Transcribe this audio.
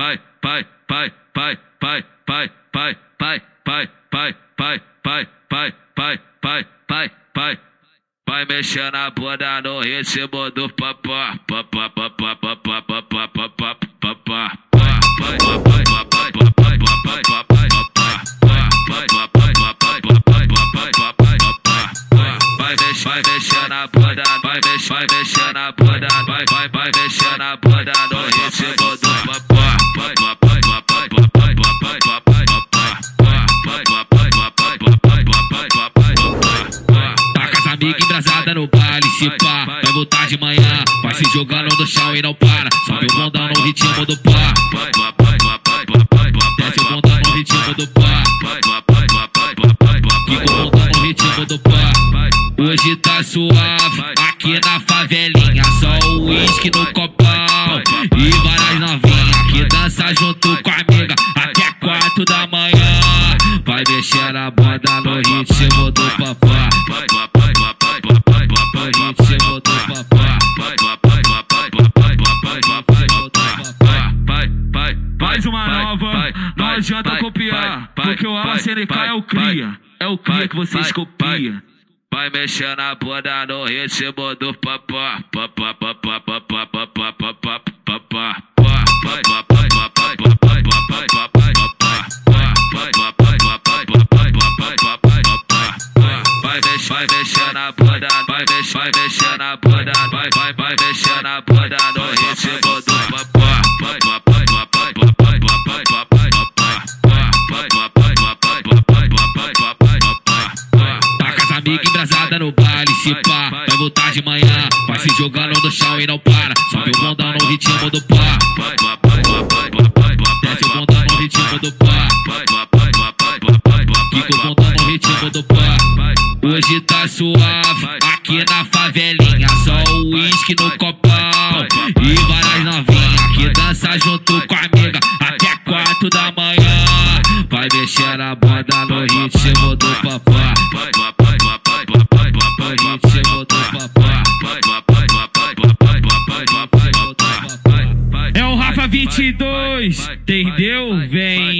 Vai mexer na bunda no ritmo do papá. Vai mexer na bunda, vai mexer na bunda, vai mexer na bunda no ritmo do papá. Amiga embrasada no baile, se pá, vai voltar de manhã. Vai se jogando no chão e não para. Sobe o bundão no ritmo do pá. Desce o bundão no ritmo do pá. Fica o bundão no ritmo do pá. Hoje tá suave, aqui na favelinha. Só o uísque no copão e várias novinhas que dança junto com a amiga até 4 da manhã. Vai mexer na banda no ritmo do papá. Mais uma nova, não adianta copiar, porque o ACNK é o cria, é o cria que vocês copiam. Vai mexer na bunda no ritmo do papá. Vai mexer na bunda, vai mexer na bunda, vai mexer na bunda no ritmo do papá. Tá com as amigas embrasada no baile, se pá, vai voltar de manhã. Vai se jogando no chão e não para. Sobe o bundão no ritmo do pá. Desce o bundão no ritmo do pá. Fica o bundão no ritmo do pá. Hoje tá suave, aqui na favelinha. Só o uísque no copão e várias novinhas que dança junto com a amiga até 4 da manhã. Vai mexer na banda no ritmo do papá. No ritmo do papá. É o Rafa 22, entendeu? Vem.